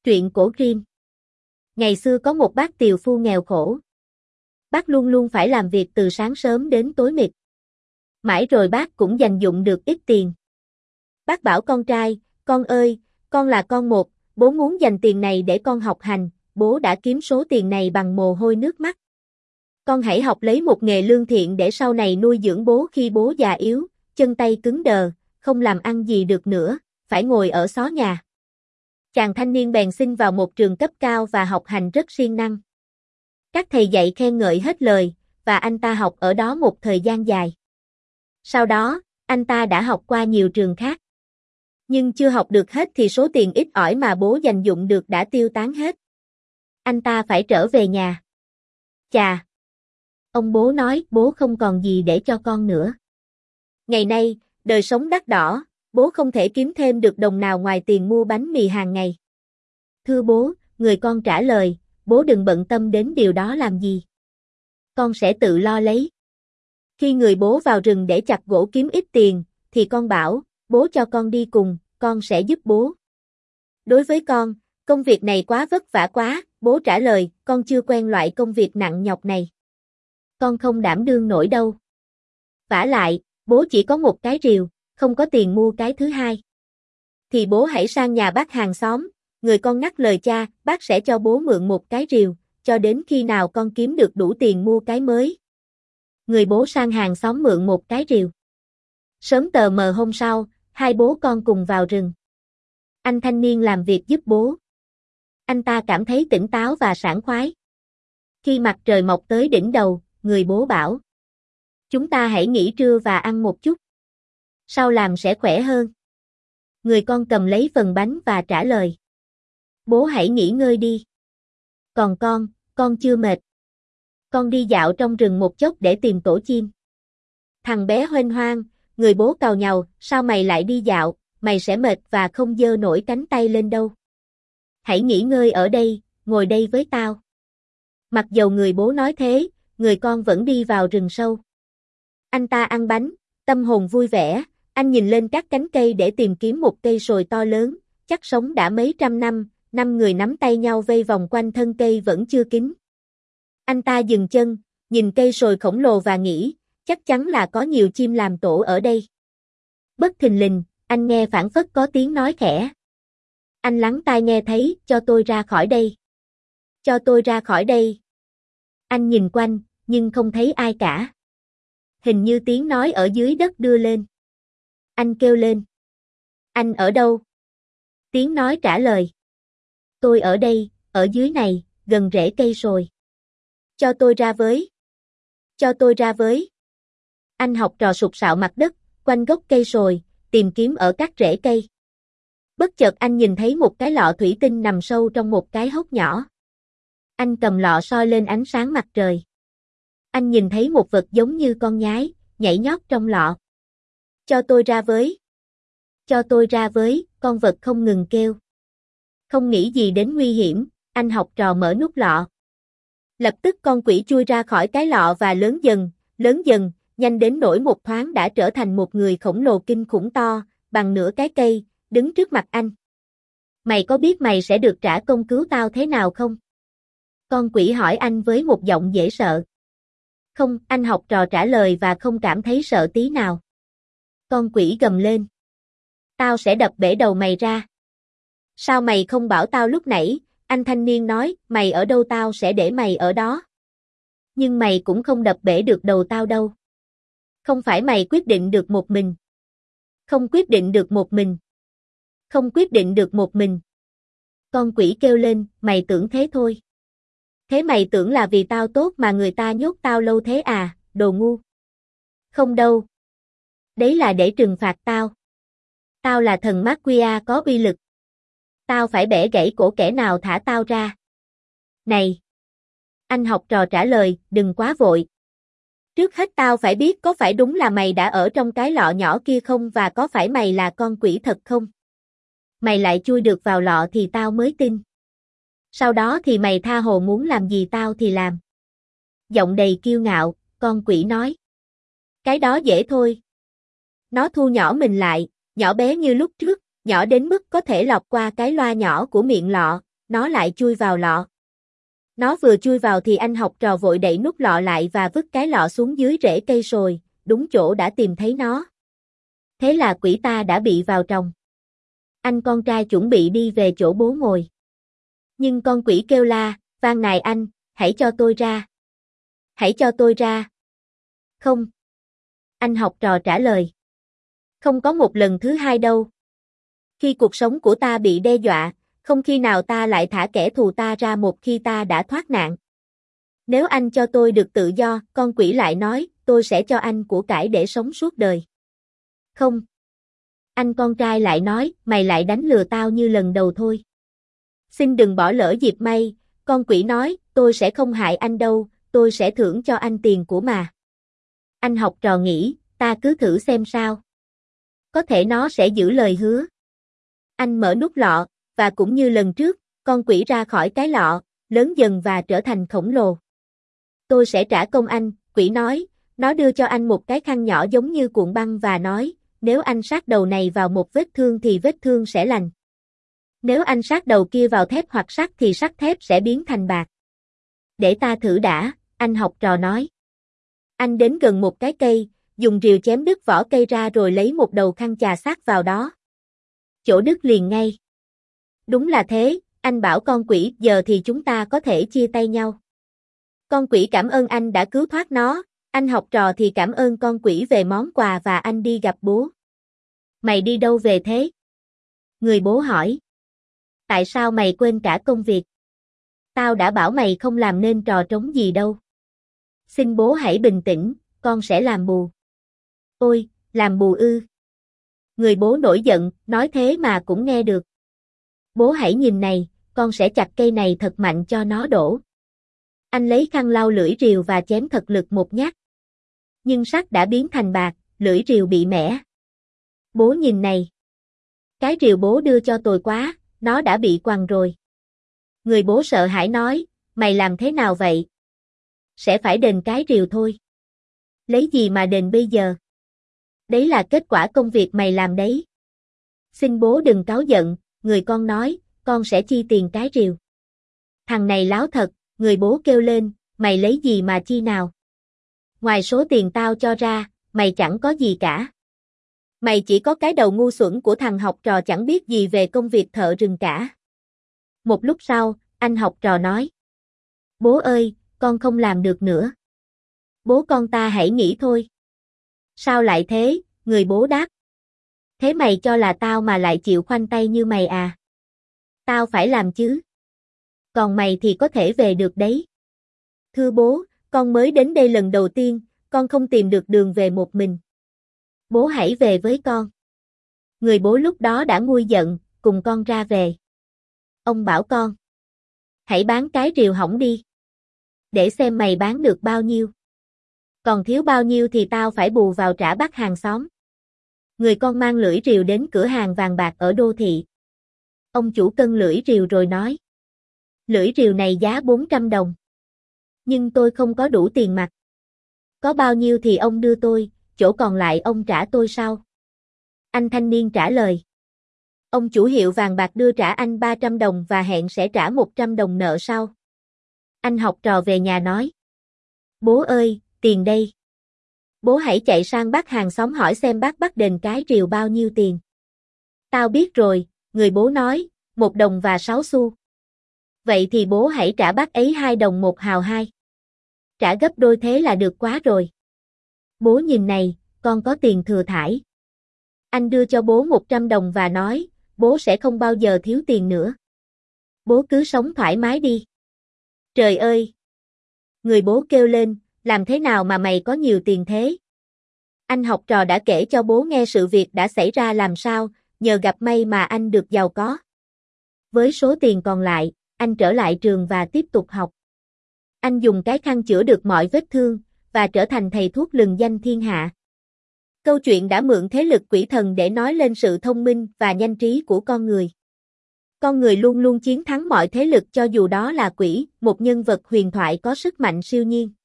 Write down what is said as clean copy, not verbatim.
Truyện cổ Grimm. Ngày xưa có một bác tiều phu nghèo khổ. Bác luôn luôn phải làm việc từ sáng sớm đến tối mịt. Mãi rồi bác cũng dành dụm được ít tiền. Bác bảo con trai, con ơi, con là con một, bố muốn dành tiền này để con học hành, bố đã kiếm số tiền này bằng mồ hôi nước mắt. Con hãy học lấy một nghề lương thiện để sau này nuôi dưỡng bố khi bố già yếu, chân tay cứng đờ, không làm ăn gì được nữa, phải ngồi ở xó nhà. Chàng thanh niên bèn xin vào một trường cấp cao và học hành rất siêng năng. Các thầy dạy khen ngợi hết lời, và anh ta học ở đó một thời gian dài. Sau đó, anh ta đã học qua nhiều trường khác. Nhưng chưa học được hết thì số tiền ít ỏi mà bố dành dụm được đã tiêu tán hết. Anh ta phải trở về nhà. Chà! Ông bố nói bố không còn gì để cho con nữa. Ngày nay, đời sống đắt đỏ, bố không thể kiếm thêm được đồng nào ngoài tiền mua bánh mì hàng ngày. Thưa bố, người con trả lời, bố đừng bận tâm đến điều đó làm gì. Con sẽ tự lo lấy. Khi người bố vào rừng để chặt gỗ kiếm ít tiền, thì con bảo, bố cho con đi cùng, con sẽ giúp bố. Đối với con, công việc này quá vất vả quá, bố trả lời, con chưa quen loại công việc nặng nhọc này. Con không đảm đương nổi đâu. Vả lại, bố chỉ có một cái rìu, không có tiền mua cái thứ hai. Thì bố hãy sang nhà bác hàng xóm, người con ngắt lời cha, bác sẽ cho bố mượn một cái rìu, cho đến khi nào con kiếm được đủ tiền mua cái mới. Người bố sang hàng xóm mượn một cái rìu. Sớm tờ mờ hôm sau, hai bố con cùng vào rừng. Anh thanh niên làm việc giúp bố. Anh ta cảm thấy tỉnh táo và sảng khoái. Khi mặt trời mọc tới đỉnh đầu, người bố bảo: chúng ta hãy nghỉ trưa và ăn một chút. Sau làm sẽ khỏe hơn. Người con cầm lấy phần bánh và trả lời: bố hãy nghỉ ngơi đi. Còn con chưa mệt. Con đi dạo trong rừng một chốc để tìm tổ chim. Thằng bé huênh hoang, người bố càu nhàu, sao mày lại đi dạo, mày sẽ mệt và không giơ nổi cánh tay lên đâu. Hãy nghỉ ngơi ở đây, ngồi đây với tao. Mặc dầu người bố nói thế, người con vẫn đi vào rừng sâu. Anh ta ăn bánh, tâm hồn vui vẻ, anh nhìn lên các cánh cây để tìm kiếm một cây sồi to lớn, chắc sống đã mấy trăm năm, 5 người nắm tay nhau vây vòng quanh thân cây vẫn chưa kín. Anh ta dừng chân, nhìn cây sồi khổng lồ và nghĩ, chắc chắn là có nhiều chim làm tổ ở đây. Bất thình lình, anh nghe phảng phất có tiếng nói khẽ. Anh lắng tai nghe thấy, cho tôi ra khỏi đây. Cho tôi ra khỏi đây. Anh nhìn quanh, nhưng không thấy ai cả. Hình như tiếng nói ở dưới đất đưa lên. Anh kêu lên. Anh ở đâu? Tiếng nói trả lời. Tôi ở đây, ở dưới này, gần rễ cây sồi. Cho tôi ra với. Cho tôi ra với. Anh học trò sục sạo mặt đất, quanh gốc cây sồi, tìm kiếm ở các rễ cây. Bất chợt anh nhìn thấy một cái lọ thủy tinh nằm sâu trong một cái hốc nhỏ. Anh cầm lọ soi lên ánh sáng mặt trời. Anh nhìn thấy một vật giống như con nhái, nhảy nhót trong lọ. Cho tôi ra với. Cho tôi ra với, con vật không ngừng kêu. Không nghĩ gì đến nguy hiểm, anh học trò mở nút lọ. Lập tức con quỷ chui ra khỏi cái lọ và lớn dần, nhanh đến nỗi một thoáng đã trở thành một người khổng lồ kinh khủng to, bằng nửa cái cây, đứng trước mặt anh. Mày có biết mày sẽ được trả công cứu tao thế nào không? Con quỷ hỏi anh với một giọng dễ sợ. Không, anh học trò trả lời và không cảm thấy sợ tí nào. Con quỷ gầm lên. Tao sẽ đập bể đầu mày ra. Sao mày không bảo tao lúc nãy? Anh thanh niên nói, mày ở đâu tao sẽ để mày ở đó. Nhưng mày cũng không đập bể được đầu tao đâu. Không phải mày quyết định được một mình. Không quyết định được một mình. Không quyết định được một mình. Con quỷ kêu lên, mày tưởng thế thôi. Thế mày tưởng là vì tao tốt mà người ta nhốt tao lâu thế à, đồ ngu. Không đâu. Đấy là để trừng phạt tao. Tao là thần Marquia có uy lực. Tao phải bẻ gãy cổ kẻ nào thả tao ra. Này! Anh học trò trả lời, đừng quá vội. Trước hết tao phải biết có phải đúng là mày đã ở trong cái lọ nhỏ kia không và có phải mày là con quỷ thật không? Mày lại chui được vào lọ thì tao mới tin. Sau đó thì mày tha hồ muốn làm gì tao thì làm. Giọng đầy kiêu ngạo, con quỷ nói. Cái đó dễ thôi. Nó thu nhỏ mình lại, nhỏ bé như lúc trước, nhỏ đến mức có thể lọt qua cái loa nhỏ của miệng lọ, nó lại chui vào lọ. Nó vừa chui vào thì anh học trò vội đậy nút lọ lại và vứt cái lọ xuống dưới rễ cây sồi, đúng chỗ đã tìm thấy nó. Thế là quỷ ta đã bị vào tròng. Anh con trai chuẩn bị đi về chỗ bố ngồi. Nhưng con quỷ kêu la, van nài anh, hãy cho tôi ra. Hãy cho tôi ra. Không. Anh học trò trả lời. Không có một lần thứ hai đâu. Khi cuộc sống của ta bị đe dọa, không khi nào ta lại thả kẻ thù ta ra một khi ta đã thoát nạn. Nếu anh cho tôi được tự do, con quỷ lại nói, tôi sẽ cho anh của cải để sống suốt đời. Không. Anh con trai lại nói, mày lại đánh lừa tao như lần đầu thôi. Xin đừng bỏ lỡ dịp may, con quỷ nói, tôi sẽ không hại anh đâu, tôi sẽ thưởng cho anh tiền của mà. Anh học trò nghĩ, ta cứ thử xem sao. Có thể nó sẽ giữ lời hứa. Anh mở nút lọ, và cũng như lần trước, con quỷ ra khỏi cái lọ, lớn dần và trở thành khổng lồ. Tôi sẽ trả công anh, quỷ nói, nó đưa cho anh một cái khăn nhỏ giống như cuộn băng và nói, nếu anh sát đầu này vào một vết thương thì vết thương sẽ lành. Nếu anh sát đầu kia vào thép hoặc sắt thì sắt thép sẽ biến thành bạc. Để ta thử đã, anh học trò nói. Anh đến gần một cái cây, dùng rìu chém đứt vỏ cây ra rồi lấy một đầu khăn chà sát vào đó. Chỗ đứt liền ngay. Đúng là thế, anh bảo con quỷ, giờ thì chúng ta có thể chia tay nhau. Con quỷ cảm ơn anh đã cứu thoát nó, anh học trò thì cảm ơn con quỷ về món quà và anh đi gặp bố. Mày đi đâu về thế? Người bố hỏi. Tại sao mày quên cả công việc? Tao đã bảo mày không làm nên trò trống gì đâu. Xin bố hãy bình tĩnh, con sẽ làm bù. Ôi, làm bù ư? Người bố nổi giận, nói thế mà cũng nghe được. Bố hãy nhìn này, con sẽ chặt cây này thật mạnh cho nó đổ. Anh lấy khăn lau lưỡi rìu và chém thật lực một nhát. Nhưng sắt đã biến thành bạc, lưỡi rìu bị mẻ. Bố nhìn này. Cái rìu bố đưa cho tồi quá, nó đã bị quằn rồi. Người bố sợ hãi nói, mày làm thế nào vậy? Sẽ phải đền cái rìu thôi. Lấy gì mà đền bây giờ? Đấy là kết quả công việc mày làm đấy. Xin bố đừng cáu giận, người con nói, con sẽ chi tiền cái rìu. Thằng này láo thật, người bố kêu lên, mày lấy gì mà chi nào? Ngoài số tiền tao cho ra, mày chẳng có gì cả. Mày chỉ có cái đầu ngu xuẩn của thằng học trò chẳng biết gì về công việc thợ rừng cả. Một lúc sau, anh học trò nói. Bố ơi, con không làm được nữa. Bố con ta hãy nghỉ thôi. Sao lại thế, người bố đáp. Thế mày cho là tao mà lại chịu khoanh tay như mày à? Tao phải làm chứ. Còn mày thì có thể về được đấy. Thưa bố, con mới đến đây lần đầu tiên, con không tìm được đường về một mình. Bố hãy về với con. Người bố lúc đó đã nguôi giận, cùng con ra về. Ông bảo con. Hãy bán cái rìu hỏng đi. Để xem mày bán được bao nhiêu. Còn thiếu bao nhiêu thì tao phải bù vào trả bác hàng xóm. Người con mang lưỡi rìu đến cửa hàng vàng bạc ở đô thị. Ông chủ cân lưỡi rìu rồi nói. Lưỡi rìu này giá 400 đồng. Nhưng tôi không có đủ tiền mặt. Có bao nhiêu thì ông đưa tôi, chỗ còn lại ông trả tôi sau. Anh thanh niên trả lời. Ông chủ hiệu vàng bạc đưa trả anh 300 đồng và hẹn sẽ trả 100 đồng nợ sau. Anh học trò về nhà nói. Bố ơi, tiền đây. Bố hãy chạy sang bác hàng xóm hỏi xem bác bắt đền cái rìu bao nhiêu tiền. Tao biết rồi, người bố nói, 1 đồng và 6 xu. Vậy thì bố hãy trả bác ấy 2 đồng 1 hào 2. Trả gấp đôi thế là được quá rồi. Bố nhìn này, con có tiền thừa thãi. Anh đưa cho bố 100 đồng và nói, bố sẽ không bao giờ thiếu tiền nữa. Bố cứ sống thoải mái đi. Trời ơi! Người bố kêu lên, làm thế nào mà mày có nhiều tiền thế? Anh học trò đã kể cho bố nghe sự việc đã xảy ra làm sao, nhờ gặp may mà anh được giàu có. Với số tiền còn lại, anh trở lại trường và tiếp tục học. Anh dùng cái khăn chữa được mọi vết thương, và trở thành thầy thuốc lừng danh thiên hạ. Câu chuyện đã mượn thế lực quỷ thần để nói lên sự thông minh và nhanh trí của con người. Con người luôn luôn chiến thắng mọi thế lực cho dù đó là quỷ, một nhân vật huyền thoại có sức mạnh siêu nhiên.